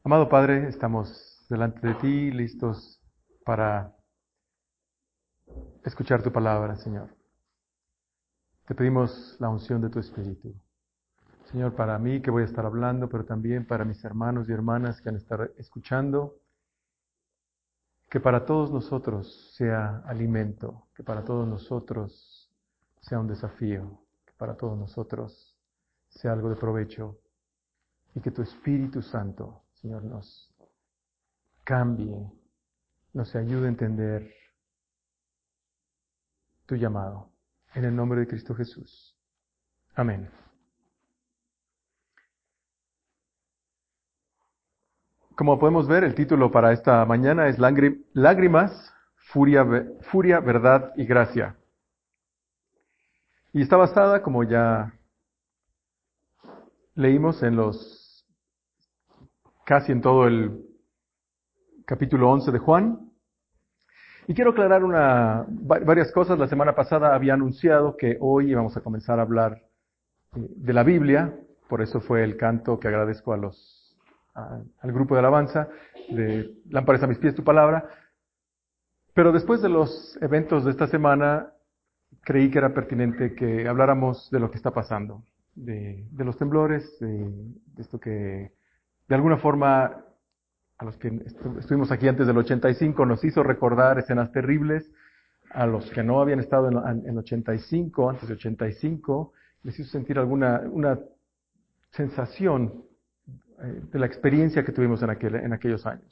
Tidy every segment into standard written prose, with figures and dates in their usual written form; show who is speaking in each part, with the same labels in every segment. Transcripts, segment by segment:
Speaker 1: Amado Padre, estamos delante de ti, listos para escuchar tu palabra, Señor. Te pedimos la unción de tu Espíritu. Señor, para mí que voy a estar hablando, pero también para mis hermanos y hermanas que van a estar escuchando, que para todos nosotros sea alimento, que para todos nosotros sea un desafío, que para todos nosotros sea algo de provecho y que tu Espíritu Santo, Señor, nos cambie, nos ayude a entender tu llamado. En el nombre de Cristo Jesús. Amén. Como podemos ver, el título para esta mañana es Lágrimas, Furia, Verdad y Gracia. Y está basada, como ya leímos casi en todo el capítulo 11 de Juan. Y quiero aclarar varias cosas. La semana pasada había anunciado que hoy íbamos a comenzar a hablar de la Biblia. Por eso fue el canto que agradezco al grupo de alabanza de Lámparas a mis pies tu palabra. Pero después de los eventos de esta semana, creí que era pertinente que habláramos de lo que está pasando, de los temblores, de esto que de alguna forma a los que estuvimos aquí antes del 85 nos hizo recordar escenas terribles, a los que no habían estado en 85, antes de 85, les hizo sentir una sensación de la experiencia que tuvimos en aquellos años.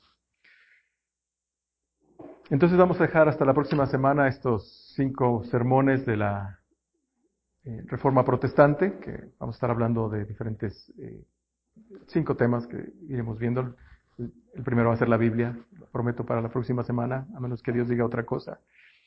Speaker 1: Entonces vamos a dejar hasta la próxima semana estos 5 sermones de la Reforma Protestante, que vamos a estar hablando de diferentes 5 temas que iremos viendo. El primero va a ser la Biblia, lo prometo para la próxima semana, a menos que Dios diga otra cosa.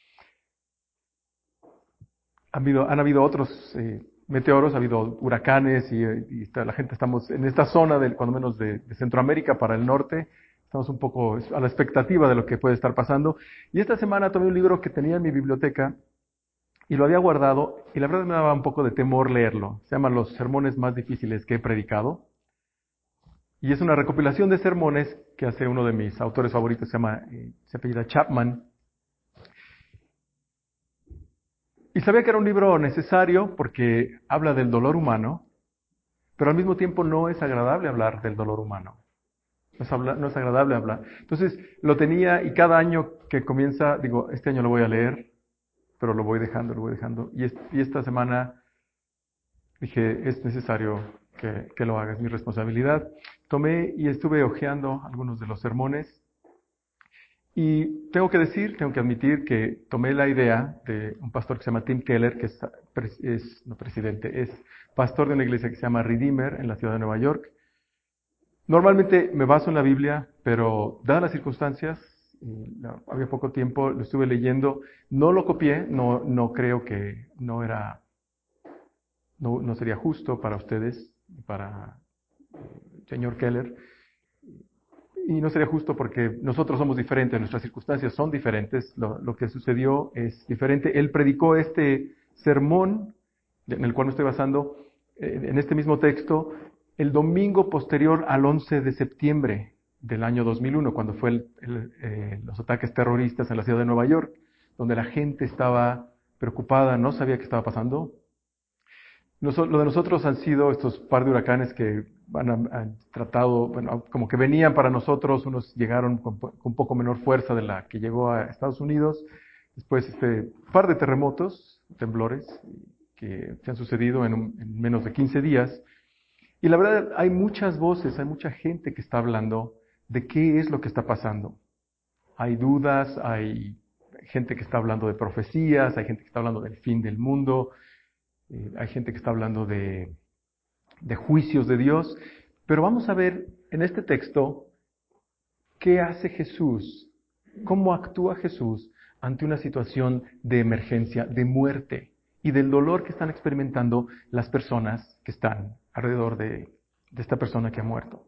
Speaker 1: Han habido otros meteoros, ha habido huracanes y la gente estamos en esta zona, cuando menos de Centroamérica para el norte. Estamos un poco a la expectativa de lo que puede estar pasando. Y esta semana tomé un libro que tenía en mi biblioteca y lo había guardado y la verdad me daba un poco de temor leerlo. Se llama Los sermones más difíciles que he predicado. Y es una recopilación de sermones que hace uno de mis autores favoritos, se apellida Chapman. Y sabía que era un libro necesario porque habla del dolor humano, pero al mismo tiempo no es agradable hablar del dolor humano. No es agradable hablar. Entonces lo tenía y cada año que comienza, digo, este año lo voy a leer, pero lo voy dejando. Y esta semana dije, es necesario que lo haga, es mi responsabilidad. Tomé y estuve hojeando algunos de los sermones. Y tengo que admitir que tomé la idea de un pastor que se llama Tim Keller, que es pastor de una iglesia que se llama Redeemer en la ciudad de Nueva York. Normalmente me baso en la Biblia, pero dadas las circunstancias, había poco tiempo, lo estuve leyendo, no lo copié, no creo que no sería justo para ustedes, para el señor Keller. Y no sería justo porque nosotros somos diferentes, nuestras circunstancias son diferentes, lo que sucedió es diferente. Él predicó este sermón, en el cual me estoy basando, en este mismo texto, el domingo posterior al 11 de septiembre del año 2001, cuando fue los ataques terroristas en la ciudad de Nueva York, donde la gente estaba preocupada, no sabía qué estaba pasando. Lo de nosotros han sido estos par de huracanes que han tratado, bueno, como que venían para nosotros, unos llegaron con un poco menor fuerza de la que llegó a Estados Unidos. Después par de terremotos, temblores, que se han sucedido en menos de 15 días. Y la verdad, hay muchas voces, hay mucha gente que está hablando de qué es lo que está pasando. Hay dudas, hay gente que está hablando de profecías, hay gente que está hablando del fin del mundo. Hay gente que está hablando de juicios de Dios, pero vamos a ver en este texto qué hace Jesús, cómo actúa Jesús ante una situación de emergencia, de muerte y del dolor que están experimentando las personas que están alrededor de esta persona que ha muerto.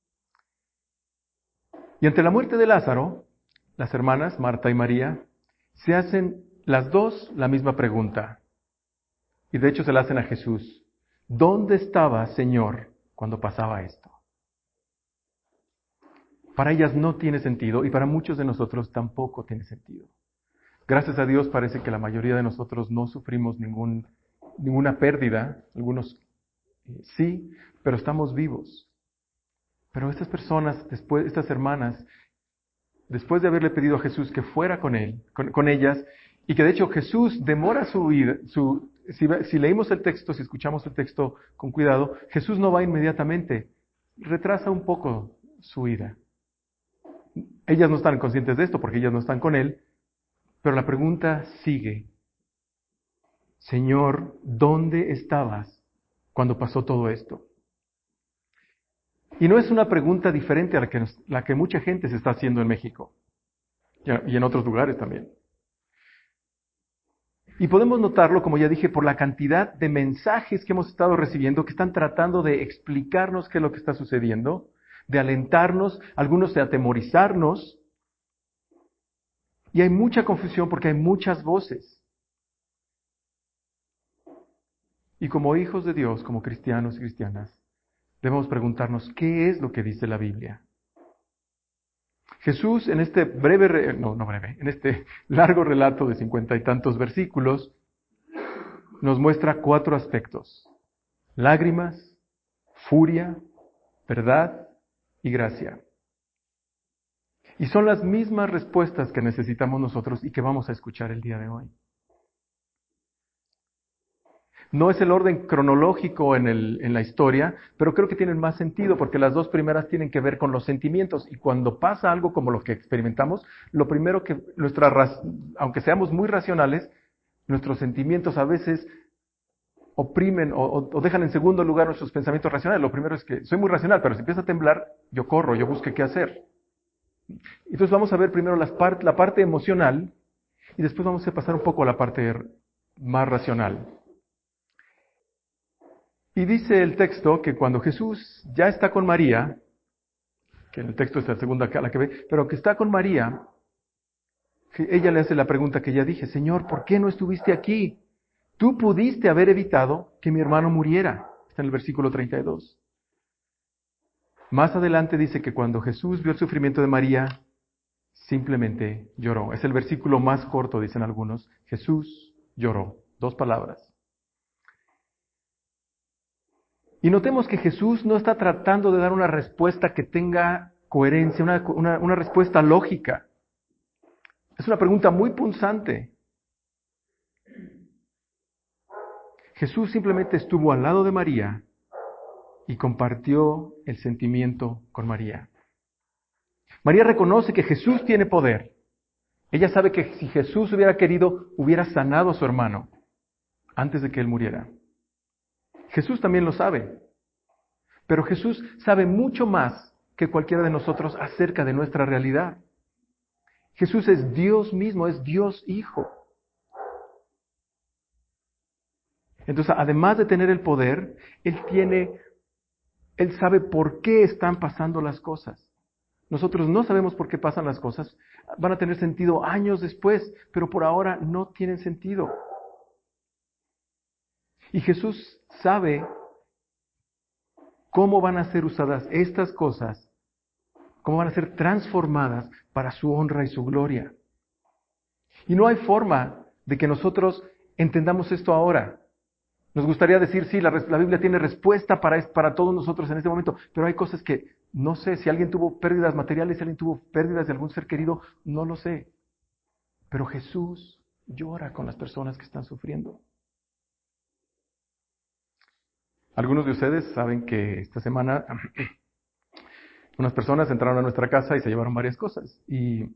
Speaker 1: Y ante la muerte de Lázaro, las hermanas, Marta y María, se hacen las dos la misma pregunta. Y de hecho se la hacen a Jesús. ¿Dónde estaba, Señor, cuando pasaba esto? Para ellas no tiene sentido y para muchos de nosotros tampoco tiene sentido. Gracias a Dios parece que la mayoría de nosotros no sufrimos ninguna pérdida, algunos sí, pero estamos vivos. Pero estas personas, estas hermanas, después de haberle pedido a Jesús que fuera con ellas, y que de hecho Jesús demora su ida, si leímos el texto, si escuchamos el texto con cuidado, Jesús no va inmediatamente, retrasa un poco su ida. Ellas no están conscientes de esto porque ellas no están con Él, pero la pregunta sigue. Señor, ¿dónde estabas cuando pasó todo esto? Y no es una pregunta diferente a la que mucha gente se está haciendo en México y en otros lugares también. Y podemos notarlo, como ya dije, por la cantidad de mensajes que hemos estado recibiendo que están tratando de explicarnos qué es lo que está sucediendo, de alentarnos, algunos de atemorizarnos. Y hay mucha confusión porque hay muchas voces. Y como hijos de Dios, como cristianos y cristianas, debemos preguntarnos, ¿qué es lo que dice la Biblia? Jesús en este en este largo relato de 50 y tantos versículos, nos muestra 4 aspectos: lágrimas, furia, verdad y gracia. Y son las mismas respuestas que necesitamos nosotros y que vamos a escuchar el día de hoy. No es el orden cronológico en la historia, pero creo que tienen más sentido porque las 2 primeras tienen que ver con los sentimientos. Y cuando pasa algo como lo que experimentamos, lo primero que aunque seamos muy racionales, nuestros sentimientos a veces oprimen o dejan en segundo lugar nuestros pensamientos racionales. Lo primero es que soy muy racional, pero si empieza a temblar, yo corro, yo busco qué hacer. Entonces vamos a ver primero la parte emocional y después vamos a pasar un poco a la parte más racional. Y dice el texto que cuando Jesús ya está con María, que en el texto es la segunda la que ve, pero que está con María, ella le hace la pregunta que ya dije: Señor, ¿por qué no estuviste aquí? Tú pudiste haber evitado que mi hermano muriera. Está en el versículo 32. Más adelante dice que cuando Jesús vio el sufrimiento de María, simplemente lloró. Es el versículo más corto, dicen algunos. Jesús lloró. 2 palabras. Y notemos que Jesús no está tratando de dar una respuesta que tenga coherencia, una respuesta lógica. Es una pregunta muy punzante. Jesús simplemente estuvo al lado de María y compartió el sentimiento con María. María reconoce que Jesús tiene poder. Ella sabe que si Jesús hubiera querido, hubiera sanado a su hermano antes de que él muriera. Jesús también lo sabe. Pero Jesús sabe mucho más que cualquiera de nosotros acerca de nuestra realidad. Jesús es Dios mismo, es Dios Hijo. Entonces, además de tener el poder, Él sabe por qué están pasando las cosas. Nosotros no sabemos por qué pasan las cosas. Van a tener sentido años después, pero por ahora no tienen sentido. Y Jesús sabe cómo van a ser usadas estas cosas, cómo van a ser transformadas para su honra y su gloria. Y no hay forma de que nosotros entendamos esto ahora. Nos gustaría decir, sí, la Biblia tiene respuesta para todos nosotros en este momento, pero hay cosas que no sé. Si alguien tuvo pérdidas materiales, si alguien tuvo pérdidas de algún ser querido, no lo sé. Pero Jesús llora con las personas que están sufriendo. Algunos de ustedes saben que esta semana unas personas entraron a nuestra casa y se llevaron varias cosas. Y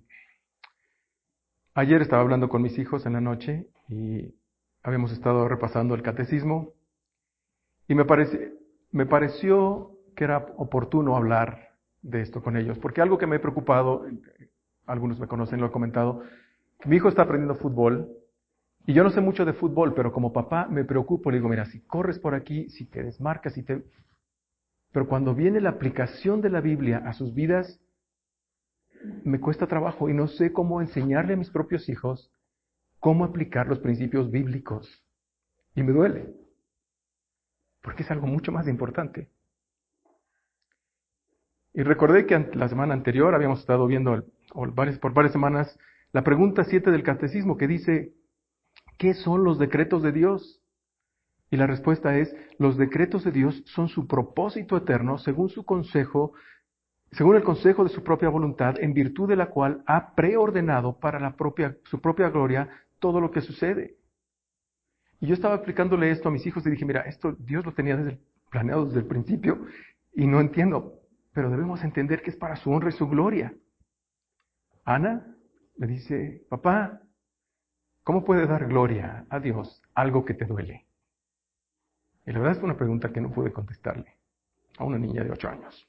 Speaker 1: ayer estaba hablando con mis hijos en la noche y habíamos estado repasando el catecismo y me pareció que era oportuno hablar de esto con ellos, porque algo que me ha preocupado, algunos me conocen, lo he comentado, que mi hijo está aprendiendo fútbol y yo no sé mucho de fútbol, pero como papá me preocupo, le digo, mira, si corres por aquí, si te desmarcas, pero cuando viene la aplicación de la Biblia a sus vidas, me cuesta trabajo y no sé cómo enseñarle a mis propios hijos cómo aplicar los principios bíblicos. Y me duele, porque es algo mucho más importante. Y recordé que la semana anterior habíamos estado viendo, por varias semanas, la pregunta 7 del Catecismo que dice, ¿qué son los decretos de Dios? Y la respuesta es, los decretos de Dios son su propósito eterno según el consejo de su propia voluntad, en virtud de la cual ha preordenado para su propia gloria todo lo que sucede. Y yo estaba explicándole esto a mis hijos y dije, mira, esto Dios lo tenía planeado desde el principio y no entiendo, pero debemos entender que es para su honra y su gloria. Ana me dice, papá, ¿cómo puede dar gloria a Dios algo que te duele? Y la verdad es una pregunta que no pude contestarle a una niña de 8 años.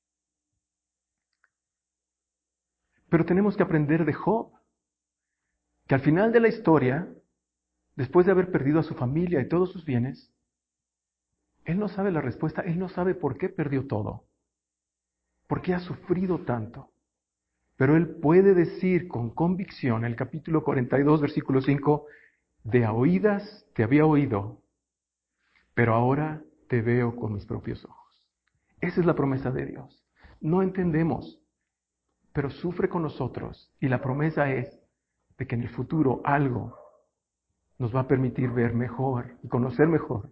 Speaker 1: Pero tenemos que aprender de Job, que al final de la historia, después de haber perdido a su familia y todos sus bienes, él no sabe la respuesta, él no sabe por qué perdió todo, por qué ha sufrido tanto. Pero él puede decir con convicción, el capítulo 42, versículo 5, de a oídas te había oído, pero ahora te veo con mis propios ojos. Esa es la promesa de Dios. No entendemos, pero sufre con nosotros. Y la promesa es de que en el futuro algo nos va a permitir ver mejor y conocer mejor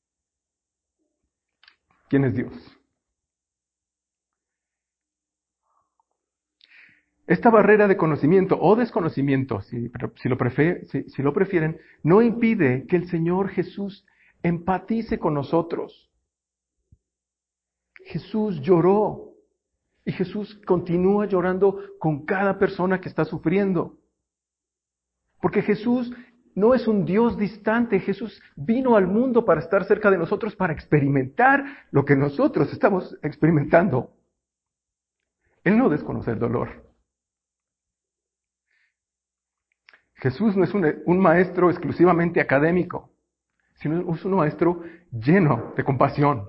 Speaker 1: quién es Dios. Esta barrera de conocimiento o desconocimiento, si lo prefieren, no impide que el Señor Jesús empatice con nosotros. Jesús lloró y Jesús continúa llorando con cada persona que está sufriendo. Porque Jesús no es un Dios distante. Jesús vino al mundo para estar cerca de nosotros, para experimentar lo que nosotros estamos experimentando. Él no desconoce el dolor. Jesús no es un maestro exclusivamente académico, sino es un maestro lleno de compasión.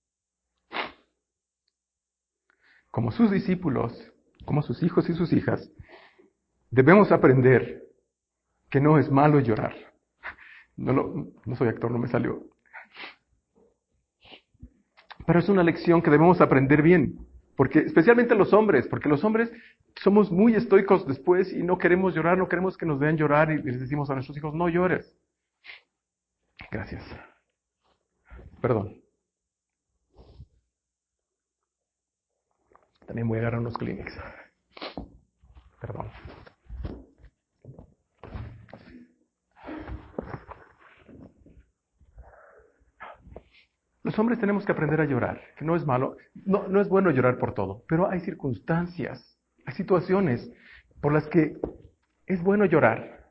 Speaker 1: Como sus discípulos, como sus hijos y sus hijas, debemos aprender que no es malo llorar. No soy actor, no me salió. Pero es una lección que debemos aprender bien, porque especialmente los hombres, porque los hombres somos muy estoicos después y no queremos llorar, no queremos que nos vean llorar y les decimos a nuestros hijos, no llores. Gracias. Perdón. También voy a agarrar unos Kleenex. Perdón. Los hombres tenemos que aprender a llorar, que no es malo, no es bueno llorar por todo, pero hay circunstancias, hay situaciones por las que es bueno llorar.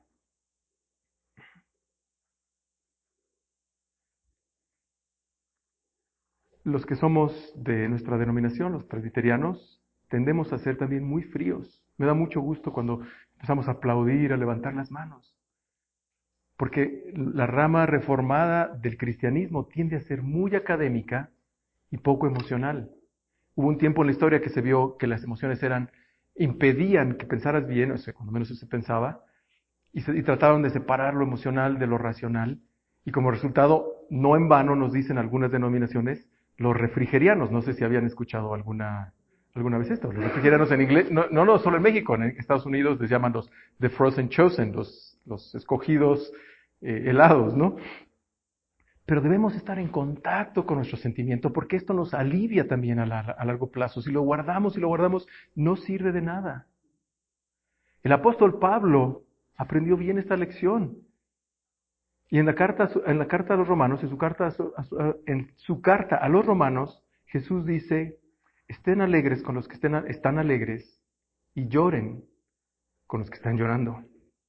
Speaker 1: Los que somos de nuestra denominación, los presbiterianos, tendemos a ser también muy fríos. Me da mucho gusto cuando empezamos a aplaudir, a levantar las manos. Porque la rama reformada del cristianismo tiende a ser muy académica y poco emocional. Hubo un tiempo en la historia que se vio que las emociones impedían que pensaras bien, o sea, cuando menos eso se pensaba, y trataron de separar lo emocional de lo racional. Y como resultado, no en vano nos dicen algunas denominaciones, los refrigerianos, no sé si habían escuchado alguna vez esto, los refrigerianos en inglés, no solo en México, en Estados Unidos les llaman los the frozen chosen, los escogidos helados, ¿no? Pero debemos estar en contacto con nuestro sentimiento porque esto nos alivia también a largo plazo. Si lo guardamos, no sirve de nada. El apóstol Pablo aprendió bien esta lección. Y en la carta a los romanos, en su carta a los romanos, Jesús dice, estén alegres con los que están alegres y lloren con los que están llorando.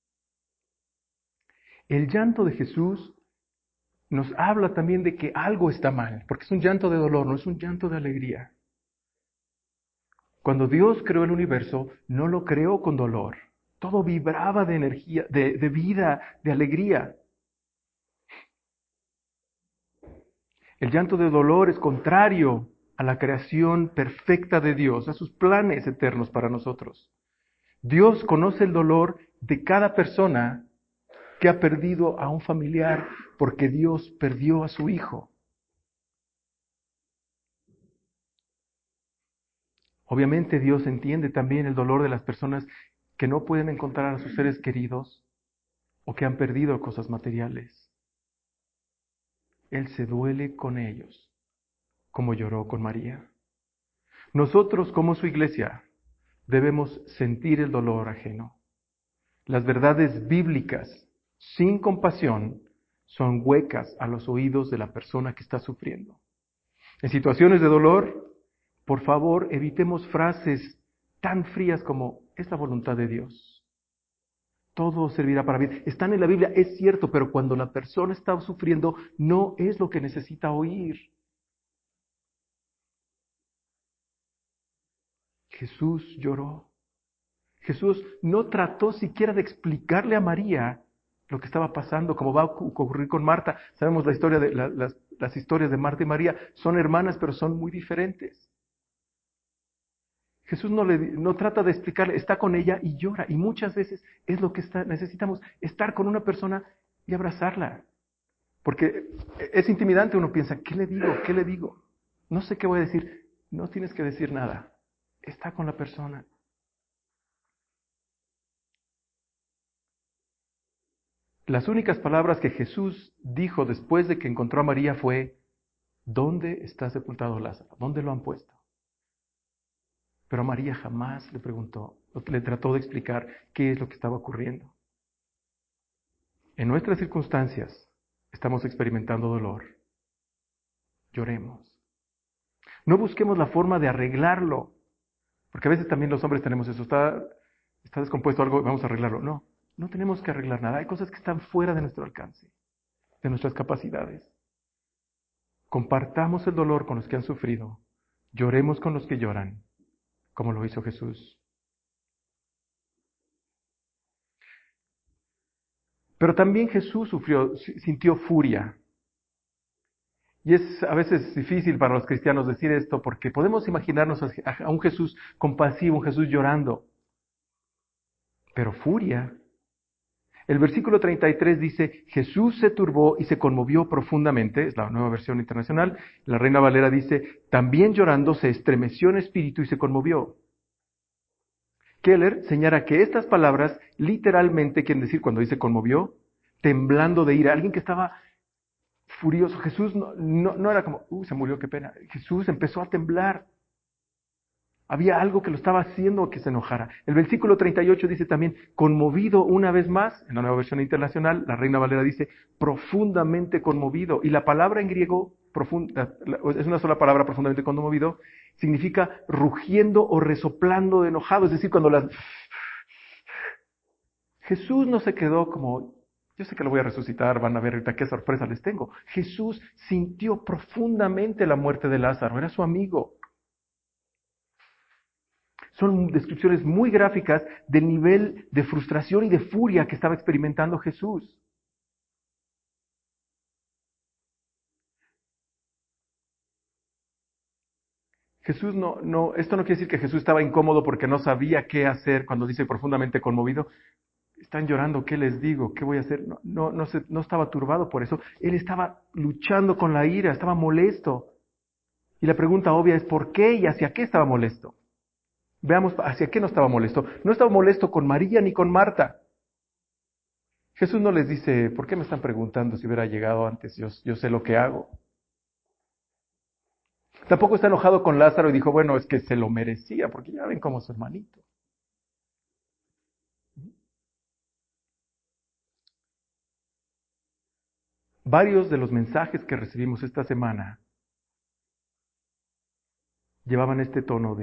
Speaker 1: El llanto de Jesús nos habla también de que algo está mal, porque es un llanto de dolor, no es un llanto de alegría. Cuando Dios creó el universo, no lo creó con dolor. Todo vibraba de energía, de vida, de alegría. El llanto de dolor es contrario a la creación perfecta de Dios, a sus planes eternos para nosotros. Dios conoce el dolor de cada persona que ha perdido a un familiar porque Dios perdió a su hijo. Obviamente Dios entiende también el dolor de las personas que no pueden encontrar a sus seres queridos o que han perdido cosas materiales. Él se duele con ellos, como lloró con María. Nosotros, como su iglesia, debemos sentir el dolor ajeno. Las verdades bíblicas, sin compasión, son huecas a los oídos de la persona que está sufriendo. En situaciones de dolor, por favor, evitemos frases tan frías como es la voluntad de Dios. Todo servirá para bien. Están en la Biblia, es cierto, pero cuando la persona está sufriendo, no es lo que necesita oír. Jesús lloró. Jesús no trató siquiera de explicarle a María lo que estaba pasando, como va a ocurrir con Marta. Sabemos la historia de las historias de Marta y María. Son hermanas, pero son muy diferentes. Jesús no trata de explicarle, está con ella y llora. Y muchas veces es lo que necesitamos, estar con una persona y abrazarla. Porque es intimidante, uno piensa, ¿qué le digo? ¿Qué le digo? No sé qué voy a decir. No tienes que decir nada. Está con la persona. Las únicas palabras que Jesús dijo después de que encontró a María fue, ¿dónde está sepultado Lázaro? ¿Dónde lo han puesto? Pero María jamás le preguntó, le trató de explicar qué es lo que estaba ocurriendo. En nuestras circunstancias estamos experimentando dolor. Lloremos. No busquemos la forma de arreglarlo, porque a veces también los hombres tenemos eso, está descompuesto algo, vamos a arreglarlo. No, no tenemos que arreglar nada. Hay cosas que están fuera de nuestro alcance, de nuestras capacidades. Compartamos el dolor con los que han sufrido. Lloremos con los que lloran, como lo hizo Jesús. Pero también Jesús sintió furia. Y es a veces difícil para los cristianos decir esto porque podemos imaginarnos a un Jesús compasivo, un Jesús llorando. Pero furia. El versículo 33 dice, Jesús se turbó y se conmovió profundamente, es la Nueva Versión Internacional. La Reina Valera dice, también llorando se estremeció en espíritu y se conmovió. Keller señala que estas palabras literalmente quieren decir, cuando dice conmovió, temblando de ira. Alguien que estaba furioso. Jesús no era como, se murió, qué pena. Jesús empezó a temblar. Había algo que lo estaba haciendo que se enojara. El versículo 38 dice también, conmovido una vez más, en la Nueva Versión Internacional, la Reina Valera dice, profundamente conmovido. Y la palabra en griego, es una sola palabra, profundamente conmovido, significa rugiendo o resoplando de enojado. Es decir, cuando Jesús no se quedó como, yo sé que lo voy a resucitar, van a ver ahorita qué sorpresa les tengo. Jesús sintió profundamente la muerte de Lázaro, era su amigo. Son descripciones muy gráficas del nivel de frustración y de furia que estaba experimentando Jesús. Jesús esto no quiere decir que Jesús estaba incómodo porque no sabía qué hacer cuando dice profundamente conmovido. Están llorando, ¿qué les digo? ¿Qué voy a hacer? No estaba turbado por eso. Él estaba luchando con la ira, estaba molesto. Y la pregunta obvia es ¿por qué y hacia qué estaba molesto? Veamos hacia qué no estaba molesto. No estaba molesto con María ni con Marta. Jesús no les dice, ¿por qué me están preguntando si hubiera llegado antes? Yo sé lo que hago. Tampoco está enojado con Lázaro y dijo, bueno, es que se lo merecía, porque ya ven cómo es su hermanito. Varios de los mensajes que recibimos esta semana llevaban este tono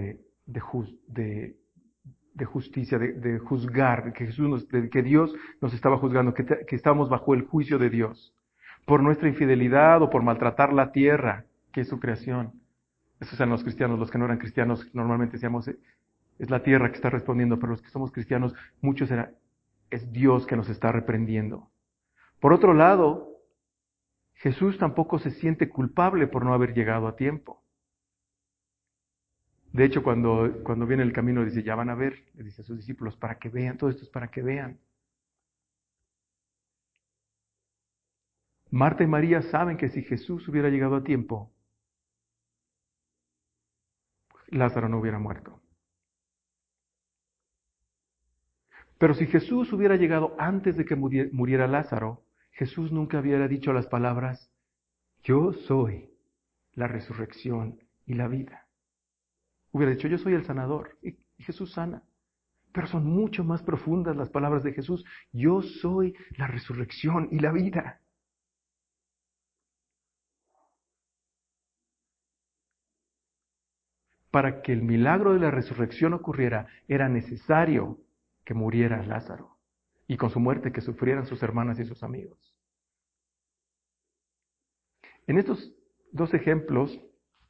Speaker 1: de justicia, de juzgar, que Dios nos estaba juzgando, que estábamos bajo el juicio de Dios por nuestra infidelidad o por maltratar la tierra, que es su creación. Esos eran los cristianos, los que no eran cristianos, normalmente decíamos, es la tierra que está respondiendo, pero los que somos cristianos, es Dios que nos está reprendiendo. Por otro lado, Jesús tampoco se siente culpable por no haber llegado a tiempo. De hecho, cuando viene el camino, dice, ya van a ver, le dice a sus discípulos, para que vean, todo esto es para que vean. Marta y María saben que si Jesús hubiera llegado a tiempo, Lázaro no hubiera muerto. Pero si Jesús hubiera llegado antes de que muriera Lázaro, Jesús nunca hubiera dicho las palabras, yo soy la resurrección y la vida. Hubiera dicho, yo soy el sanador, y Jesús sana. Pero son mucho más profundas las palabras de Jesús, yo soy la resurrección y la vida. Para que el milagro de la resurrección ocurriera, era necesario que muriera Lázaro, y con su muerte que sufrieran sus hermanas y sus amigos. En estos dos ejemplos,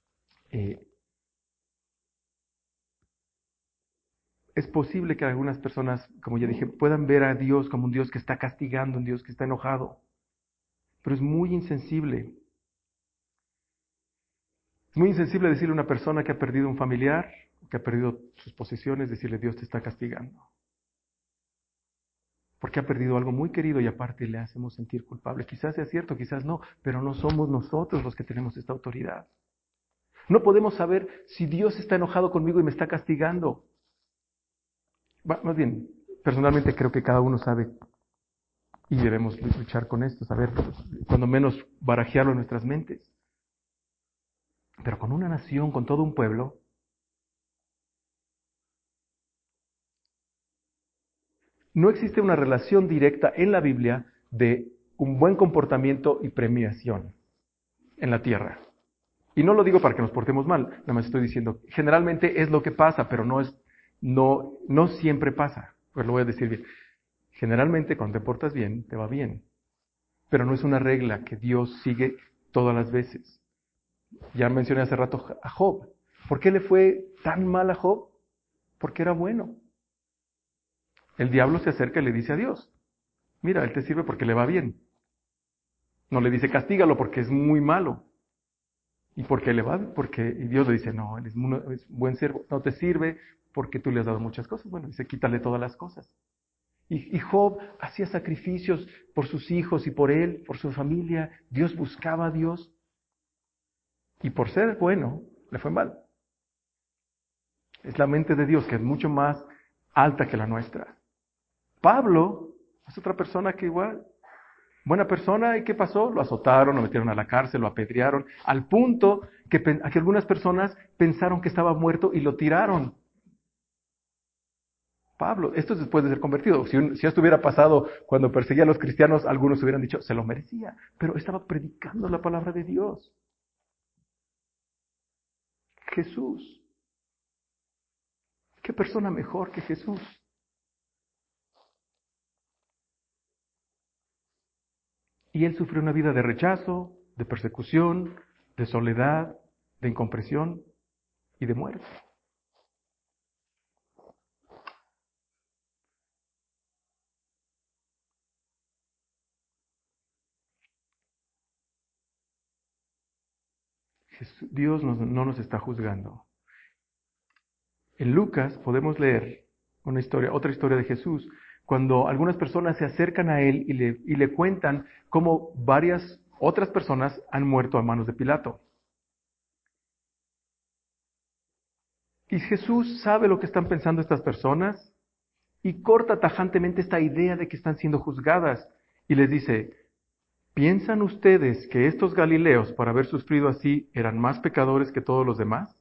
Speaker 1: es posible que algunas personas, como ya dije, puedan ver a Dios como un Dios que está castigando, un Dios que está enojado. Pero es muy insensible. Es muy insensible decirle a una persona que ha perdido un familiar, que ha perdido sus posesiones, decirle Dios te está castigando. Porque ha perdido algo muy querido y aparte le hacemos sentir culpable. Quizás sea cierto, quizás no, pero no somos nosotros los que tenemos esta autoridad. No podemos saber si Dios está enojado conmigo y me está castigando. Más bien, personalmente creo que cada uno sabe y debemos luchar con esto, saber, cuando menos barajearlo en nuestras mentes. Pero con una nación, con todo un pueblo, no existe una relación directa en la Biblia de un buen comportamiento y premiación en la tierra. Y no lo digo para que nos portemos mal, nada más estoy diciendo, generalmente es lo que pasa, pero no siempre pasa. Pues lo voy a decir bien. Generalmente cuando te portas bien, te va bien. Pero no es una regla que Dios sigue todas las veces. Ya mencioné hace rato a Job. ¿Por qué le fue tan mal a Job? Porque era bueno. El diablo se acerca y le dice a Dios, mira, él te sirve porque le va bien. No le dice castígalo porque es muy malo. ¿Y por qué le va? Y Dios le dice, no, él es un buen siervo, no te sirve porque tú le has dado muchas cosas. Bueno, dice, quítale todas las cosas. Y Job hacía sacrificios por sus hijos y por él, por su familia. Dios buscaba a Dios. Y por ser bueno, le fue mal. Es la mente de Dios que es mucho más alta que la nuestra. Pablo es otra persona que igual, buena persona, ¿y qué pasó? Lo azotaron, lo metieron a la cárcel, lo apedrearon, al punto que algunas personas pensaron que estaba muerto y lo tiraron. Pablo, esto es después de ser convertido. Si esto hubiera pasado cuando perseguía a los cristianos, algunos hubieran dicho, se lo merecía, pero estaba predicando la palabra de Dios. Jesús. ¿Qué persona mejor que Jesús? Y él sufrió una vida de rechazo, de persecución, de soledad, de incomprensión y de muerte. Dios no nos está juzgando. En Lucas podemos leer otra historia de Jesús, cuando algunas personas se acercan a él y le cuentan cómo varias otras personas han muerto a manos de Pilato. Y Jesús sabe lo que están pensando estas personas y corta tajantemente esta idea de que están siendo juzgadas y les dice, ¿piensan ustedes que estos galileos, por haber sufrido así, eran más pecadores que todos los demás?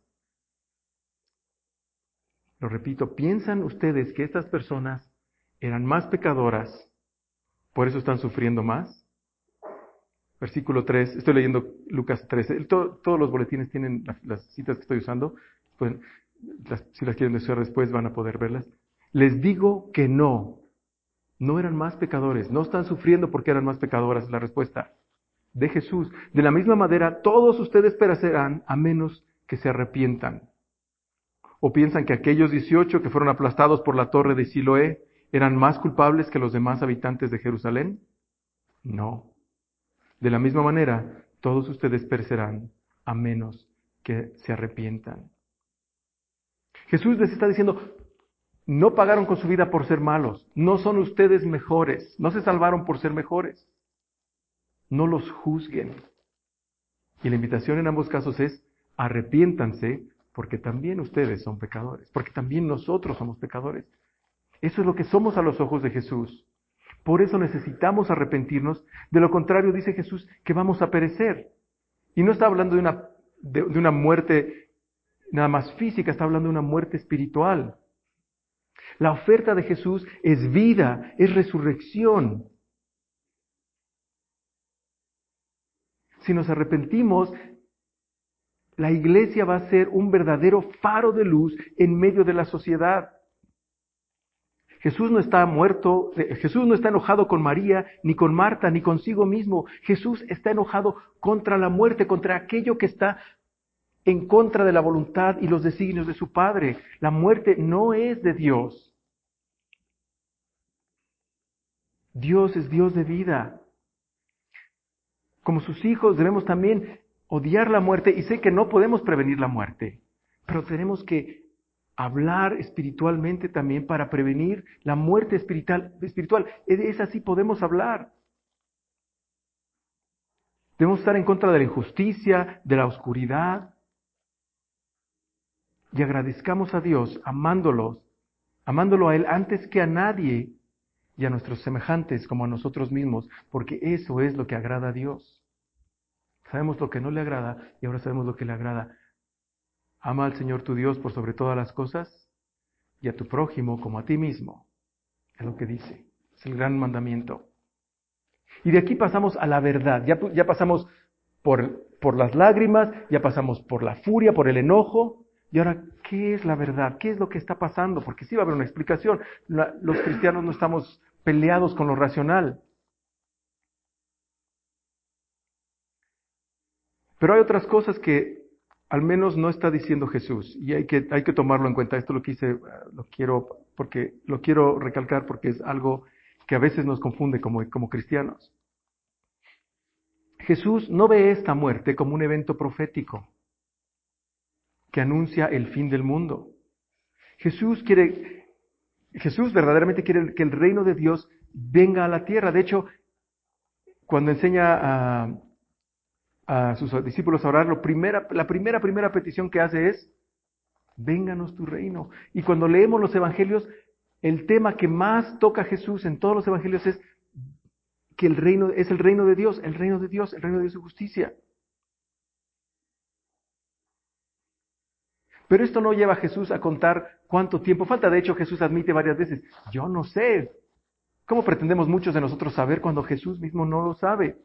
Speaker 1: Lo repito, ¿piensan ustedes que estas personas eran más pecadoras, por eso están sufriendo más? Versículo 3, estoy leyendo Lucas 13. Todos los boletines tienen las citas que estoy usando. Pues, si las quieren usar después van a poder verlas. Les digo que no eran más pecadores, no están sufriendo porque eran más pecadoras, es la respuesta de Jesús. De la misma manera, todos ustedes perecerán a menos que se arrepientan. ¿O piensan que aquellos 18 que fueron aplastados por la torre de Siloé eran más culpables que los demás habitantes de Jerusalén? No. De la misma manera, todos ustedes perecerán a menos que se arrepientan. Jesús les está diciendo, no pagaron con su vida por ser malos, no son ustedes mejores, no se salvaron por ser mejores. No los juzguen. Y la invitación en ambos casos es, arrepiéntanse, porque también ustedes son pecadores, porque también nosotros somos pecadores. Eso es lo que somos a los ojos de Jesús. Por eso necesitamos arrepentirnos. De lo contrario, dice Jesús, que vamos a perecer. Y no está hablando de una muerte nada más física, está hablando de una muerte espiritual. La oferta de Jesús es vida, es resurrección. Si nos arrepentimos, la iglesia va a ser un verdadero faro de luz en medio de la sociedad. Jesús no está muerto, Jesús no está enojado con María, ni con Marta, ni consigo mismo. Jesús está enojado contra la muerte, contra aquello que está en contra de la voluntad y los designios de su Padre. La muerte no es de Dios. Dios es Dios de vida. Como sus hijos debemos también odiar la muerte, y sé que no podemos prevenir la muerte, pero tenemos que hablar espiritualmente también para prevenir la muerte espiritual. Es así, podemos hablar. Debemos estar en contra de la injusticia, de la oscuridad, y agradezcamos a Dios amándolo a Él antes que a nadie y a nuestros semejantes como a nosotros mismos, porque eso es lo que agrada a Dios. Sabemos lo que no le agrada y ahora sabemos lo que le agrada. Ama al Señor tu Dios por sobre todas las cosas y a tu prójimo como a ti mismo. Es lo que dice. Es el gran mandamiento. Y de aquí pasamos a la verdad. Ya pasamos por las lágrimas, ya pasamos por la furia, por el enojo. Y ahora, ¿qué es la verdad? ¿Qué es lo que está pasando? Porque sí va a haber una explicación. Los cristianos no estamos peleados con lo racional. Pero hay otras cosas que al menos no está diciendo Jesús, y hay que tomarlo en cuenta. Esto lo quiero recalcar porque es algo que a veces nos confunde como cristianos. Jesús no ve esta muerte como un evento profético que anuncia el fin del mundo. Jesús verdaderamente quiere que el reino de Dios venga a la tierra. De hecho, cuando enseña a sus discípulos a orar, la primera petición que hace es: vénganos tu reino. Y cuando leemos los evangelios, el tema que más toca Jesús en todos los evangelios es que el reino es el reino de Dios, el reino de Dios, el reino de Dios y justicia. Pero esto no lleva a Jesús a contar cuánto tiempo falta. De hecho, Jesús admite varias veces: yo no sé. ¿Cómo pretendemos muchos de nosotros saber cuando Jesús mismo no lo sabe?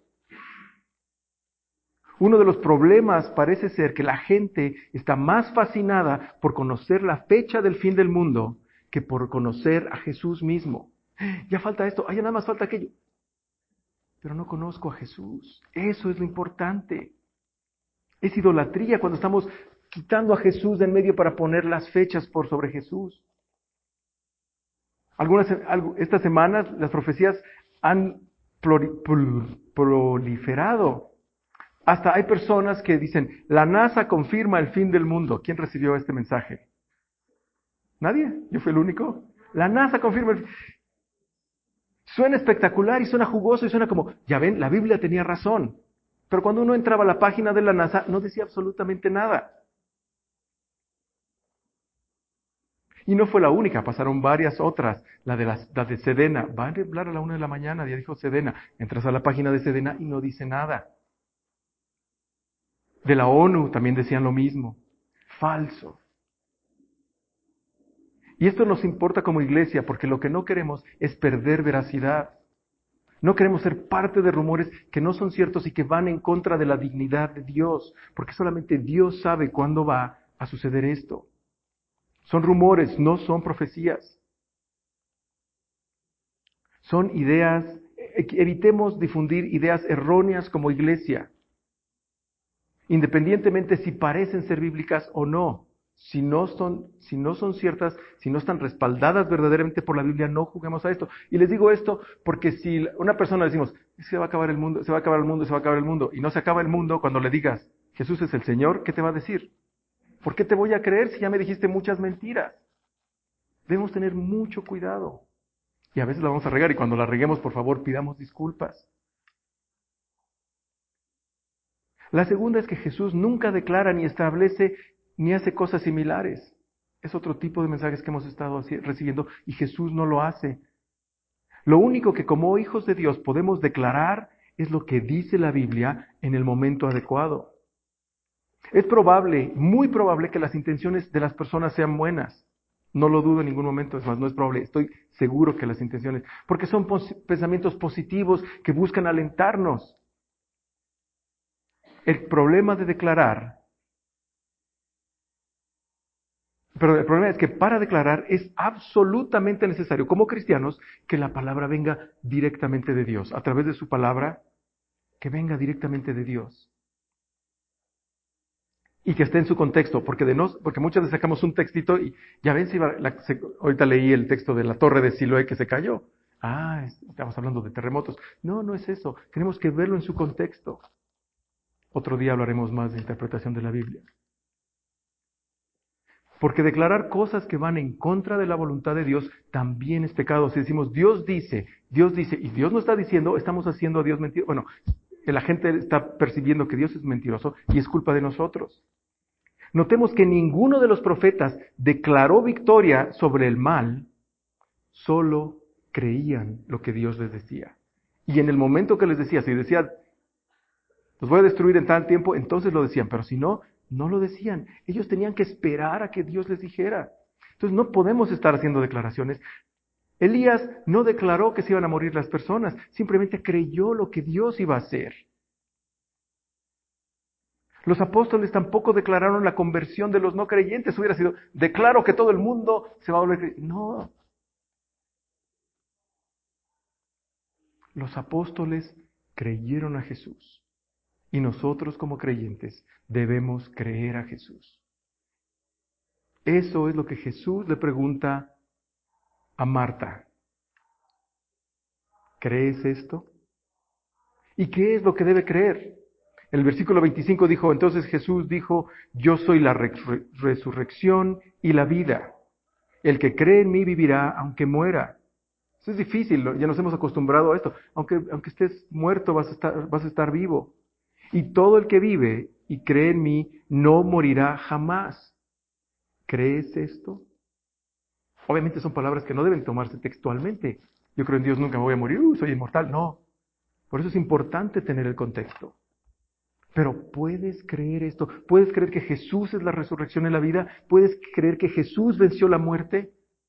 Speaker 1: Uno de los problemas parece ser que la gente está más fascinada por conocer la fecha del fin del mundo que por conocer a Jesús mismo. Ya falta esto, ya nada más falta aquello. Pero no conozco a Jesús. Eso es lo importante. Es idolatría cuando estamos quitando a Jesús de en medio para poner las fechas por sobre Jesús. Estas semanas las profecías han proliferado. Hasta hay personas que dicen: la NASA confirma el fin del mundo. ¿Quién recibió este mensaje? ¿Nadie? ¿Yo fui el único? La NASA confirma el fin. Suena espectacular y suena jugoso y suena como, ya ven, la Biblia tenía razón. Pero cuando uno entraba a la página de la NASA, no decía absolutamente nada. Y no fue la única, pasaron varias otras. La de Sedena, va a hablar a la 1 de la mañana, ya dijo Sedena. Entras a la página de Sedena y no dice nada. De la ONU también decían lo mismo. Falso. Y esto nos importa como iglesia porque lo que no queremos es perder veracidad. No queremos ser parte de rumores que no son ciertos y que van en contra de la dignidad de Dios, porque solamente Dios sabe cuándo va a suceder esto. Son rumores, no son profecías. Son ideas. Evitemos difundir ideas erróneas como iglesia, independientemente si parecen ser bíblicas o no. Si no son ciertas, si no están respaldadas verdaderamente por la Biblia, no juguemos a esto. Y les digo esto porque si una persona le decimos: se va a acabar el mundo, se va a acabar el mundo, se va a acabar el mundo, y no se acaba el mundo, cuando le digas: Jesús es el Señor, ¿qué te va a decir? ¿Por qué te voy a creer si ya me dijiste muchas mentiras? Debemos tener mucho cuidado. Y a veces la vamos a regar, y cuando la reguemos, por favor, pidamos disculpas. La segunda es que Jesús nunca declara ni establece ni hace cosas similares. Es otro tipo de mensajes que hemos estado recibiendo y Jesús no lo hace. Lo único que como hijos de Dios podemos declarar es lo que dice la Biblia en el momento adecuado. Es probable, muy probable, que las intenciones de las personas sean buenas. No lo dudo en ningún momento, es más, no es probable, estoy seguro que las intenciones, porque son pensamientos positivos que buscan alentarnos. El problema de declarar, pero el problema es que para declarar es absolutamente necesario, como cristianos, que la palabra venga directamente de Dios, a través de su palabra, que venga directamente de Dios. Y que esté en su contexto, porque muchas veces sacamos un textito y ya ven, ahorita leí el texto de la torre de Siloé que se cayó. Estamos hablando de terremotos. No, no es eso. Tenemos que verlo en su contexto. Otro día hablaremos más de interpretación de la Biblia. Porque declarar cosas que van en contra de la voluntad de Dios también es pecado. Si decimos Dios dice, y Dios no está diciendo, estamos haciendo a Dios mentiroso. Bueno, la gente está percibiendo que Dios es mentiroso y es culpa de nosotros. Notemos que ninguno de los profetas declaró victoria sobre el mal, solo creían lo que Dios les decía. Y en el momento que les decía, si decía, los voy a destruir en tal tiempo, entonces lo decían, pero si no, no lo decían. Ellos tenían que esperar a que Dios les dijera. Entonces no podemos estar haciendo declaraciones. Elías no declaró que se iban a morir las personas, simplemente creyó lo que Dios iba a hacer. Los apóstoles tampoco declararon la conversión de los no creyentes. Hubiera sido, declaro que todo el mundo se va a volver creyente. No. Los apóstoles creyeron a Jesús. Y nosotros como creyentes debemos creer a Jesús. Eso es lo que Jesús le pregunta a Marta. ¿Crees esto? ¿Y qué es lo que debe creer? El versículo 25 dijo, entonces Jesús dijo, yo soy la resurrección y la vida. El que cree en mí vivirá aunque muera. Eso es difícil, ya nos hemos acostumbrado a esto. Aunque estés muerto, vas a estar vivo. Y todo el que vive y cree en mí no morirá jamás. ¿Crees esto? Obviamente son palabras que no deben tomarse textualmente. Yo creo en Dios, nunca me voy a morir, soy inmortal. No. Por eso es importante tener el contexto. Pero ¿puedes creer esto? ¿Puedes creer que Jesús es la resurrección y la vida? ¿Puedes creer que Jesús venció la muerte?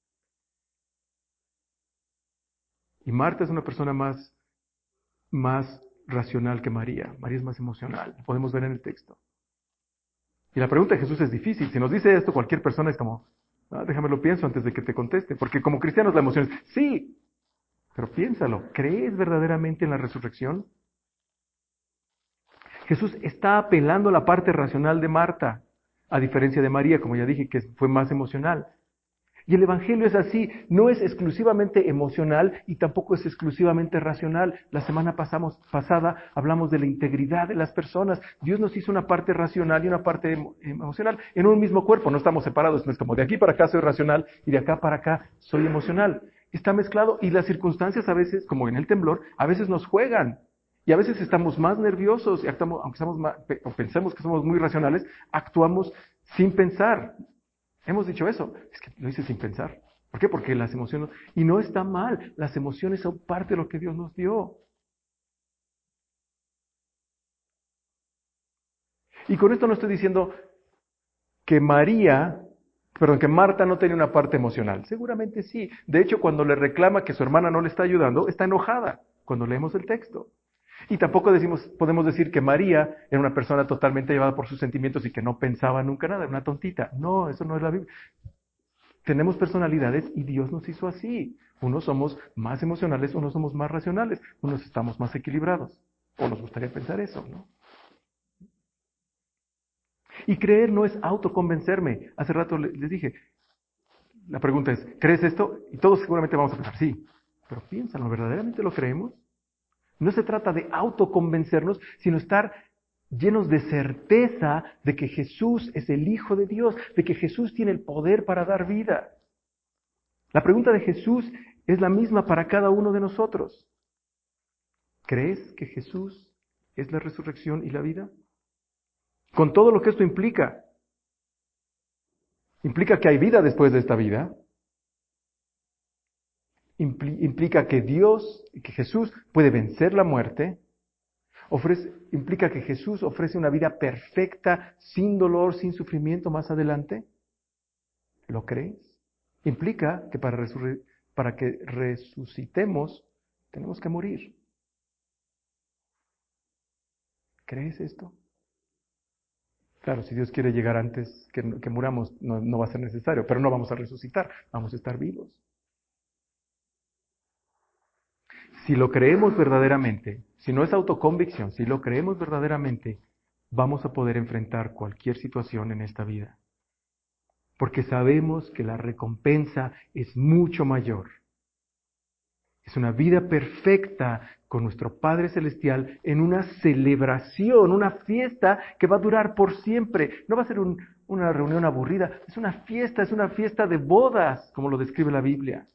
Speaker 1: Y Marta es una persona más racional que María. María es más emocional. Lo podemos ver en el texto. Y la pregunta de Jesús es difícil. Si nos dice esto cualquier persona es como, déjame lo pienso antes de que te conteste. Porque como cristianos la emoción es, sí, pero piénsalo. ¿Crees verdaderamente en la resurrección? Jesús está apelando a la parte racional de Marta, a diferencia de María, como ya dije, que fue más emocional. Y el Evangelio es así, no es exclusivamente emocional y tampoco es exclusivamente racional. La semana pasada hablamos de la integridad de las personas. Dios nos hizo una parte racional y una parte emocional en un mismo cuerpo. No estamos separados, no es como de aquí para acá soy racional y de acá para acá soy emocional. Está mezclado y las circunstancias a veces, como en el temblor, a veces nos juegan. Y a veces estamos más nerviosos y actuamos, aunque o pensemos que somos muy racionales, actuamos sin pensar. Hemos dicho eso, es que lo hice sin pensar. ¿Por qué? Porque las emociones, y no está mal, las emociones son parte de lo que Dios nos dio. Y con esto no estoy diciendo que que Marta no tenía una parte emocional. Seguramente sí. De hecho, cuando le reclama que su hermana no le está ayudando, está enojada cuando leemos el texto. Y tampoco podemos decir que María era una persona totalmente llevada por sus sentimientos y que no pensaba nunca nada, era una tontita. No, eso no es la Biblia. Tenemos personalidades y Dios nos hizo así. Unos somos más emocionales, unos somos más racionales, unos estamos más equilibrados. O nos gustaría pensar eso, ¿no? Y creer no es autoconvencerme. Hace rato les dije, la pregunta es, ¿crees esto? Y todos seguramente vamos a pensar, sí. Pero piénsalo, ¿verdaderamente lo creemos? No se trata de autoconvencernos, sino estar llenos de certeza de que Jesús es el Hijo de Dios, de que Jesús tiene el poder para dar vida. La pregunta de Jesús es la misma para cada uno de nosotros. ¿Crees que Jesús es la resurrección y la vida? Con todo lo que esto implica. Implica que hay vida después de esta vida. Implica que que Jesús puede vencer la muerte. Implica que Jesús ofrece una vida perfecta, sin dolor, sin sufrimiento más adelante. ¿Lo crees? Implica que para que resucitemos tenemos que morir. ¿Crees esto? Claro, si Dios quiere llegar antes que muramos, no va a ser necesario, pero no vamos a resucitar, vamos a estar vivos. Si lo creemos verdaderamente, si no es autoconvicción, si lo creemos verdaderamente, vamos a poder enfrentar cualquier situación en esta vida. Porque sabemos que la recompensa es mucho mayor. Es una vida perfecta con nuestro Padre Celestial en una celebración, una fiesta que va a durar por siempre. No va a ser una reunión aburrida, es una fiesta de bodas, como lo describe la Biblia.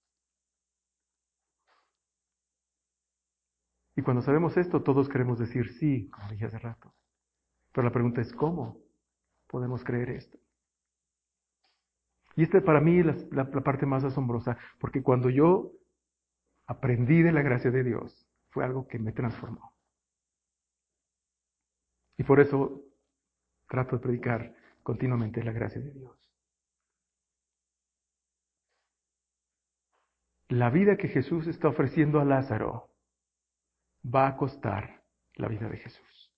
Speaker 1: Y cuando sabemos esto, todos queremos decir sí, como dije hace rato. Pero la pregunta es, ¿cómo podemos creer esto? Y esta para mí es la parte más asombrosa, porque cuando yo aprendí de la gracia de Dios, fue algo que me transformó. Y por eso trato de predicar continuamente la gracia de Dios. La vida que Jesús está ofreciendo a Lázaro va a costar la vida de Jesús.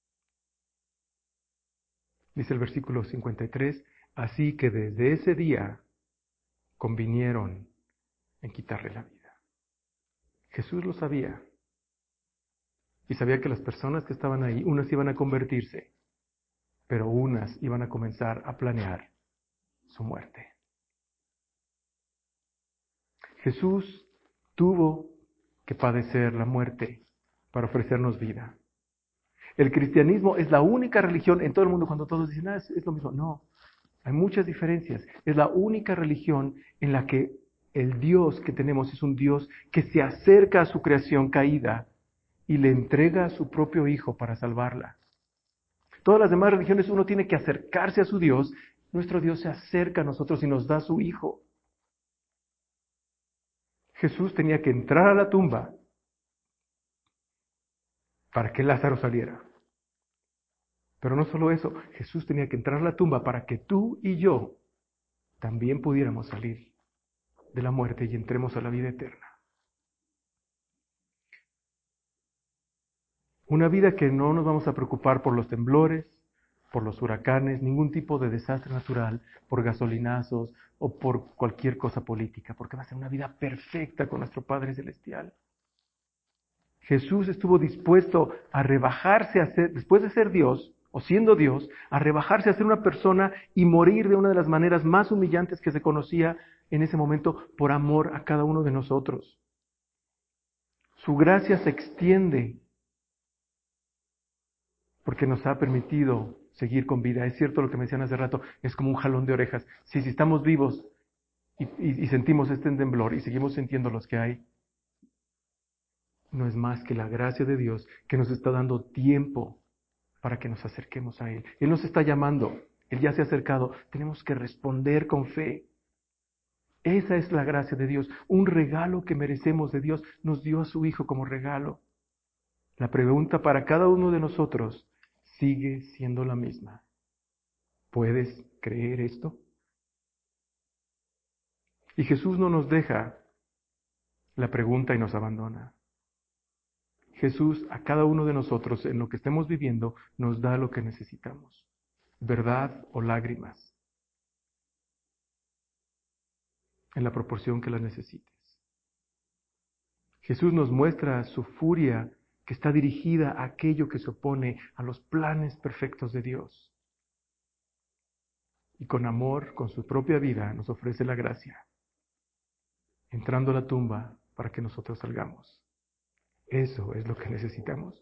Speaker 1: Dice el versículo 53, así que desde ese día convinieron en quitarle la vida. Jesús lo sabía. Y sabía que las personas que estaban ahí, unas iban a convertirse, pero unas iban a comenzar a planear su muerte. Jesús tuvo que padecer la muerte para ofrecernos vida. El cristianismo es la única religión en todo el mundo, cuando todos dicen, es lo mismo. No, hay muchas diferencias. Es la única religión en la que el Dios que tenemos es un Dios que se acerca a su creación caída y le entrega a su propio Hijo para salvarla. Todas las demás religiones uno tiene que acercarse a su Dios. Nuestro Dios se acerca a nosotros y nos da a su Hijo. Jesús tenía que entrar a la tumba para que Lázaro saliera. Pero no solo eso, Jesús tenía que entrar a la tumba para que tú y yo también pudiéramos salir de la muerte y entremos a la vida eterna. Una vida que no nos vamos a preocupar por los temblores, por los huracanes, ningún tipo de desastre natural, por gasolinazos o por cualquier cosa política, porque va a ser una vida perfecta con nuestro Padre Celestial. Jesús estuvo dispuesto a rebajarse a ser, después de ser Dios, o siendo Dios, a rebajarse a ser una persona y morir de una de las maneras más humillantes que se conocía en ese momento por amor a cada uno de nosotros. Su gracia se extiende porque nos ha permitido seguir con vida. Es cierto lo que me decían hace rato, es como un jalón de orejas. Si estamos vivos y sentimos este temblor y seguimos sintiendo los que hay, no es más que la gracia de Dios que nos está dando tiempo para que nos acerquemos a Él. Él nos está llamando, Él ya se ha acercado, tenemos que responder con fe. Esa es la gracia de Dios, un regalo que merecemos de Dios, nos dio a su Hijo como regalo. La pregunta para cada uno de nosotros sigue siendo la misma. ¿Puedes creer esto? Y Jesús no nos deja la pregunta y nos abandona. Jesús a cada uno de nosotros en lo que estemos viviendo nos da lo que necesitamos, verdad o lágrimas, en la proporción que las necesites. Jesús nos muestra su furia que está dirigida a aquello que se opone a los planes perfectos de Dios. Y con amor, con su propia vida, nos ofrece la gracia, entrando a la tumba para que nosotros salgamos. Eso es lo que necesitamos.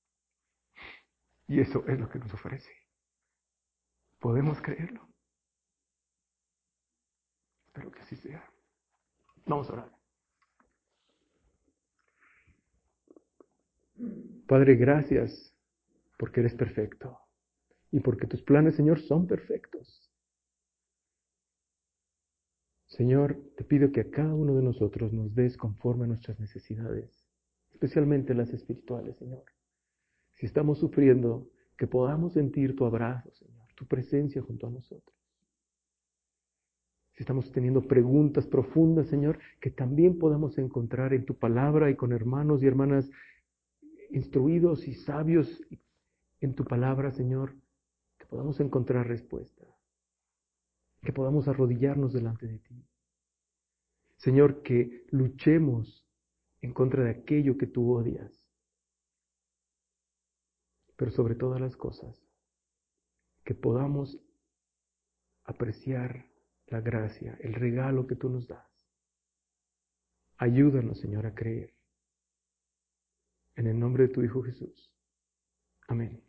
Speaker 1: Y eso es lo que nos ofrece. ¿Podemos creerlo? Espero que así sea. Vamos a orar. Padre, gracias porque eres perfecto y porque tus planes, Señor, son perfectos. Señor, te pido que a cada uno de nosotros nos des conforme a nuestras necesidades, especialmente las espirituales, Señor. Si estamos sufriendo, que podamos sentir tu abrazo, Señor, tu presencia junto a nosotros. Si estamos teniendo preguntas profundas, Señor, que también podamos encontrar en tu palabra y con hermanos y hermanas instruidos y sabios en tu palabra, Señor, que podamos encontrar respuesta, que podamos arrodillarnos delante de ti. Señor, que luchemos en contra de aquello que tú odias, pero sobre todas las cosas, que podamos apreciar la gracia, el regalo que tú nos das. Ayúdanos, Señor, a creer. En el nombre de tu Hijo Jesús. Amén.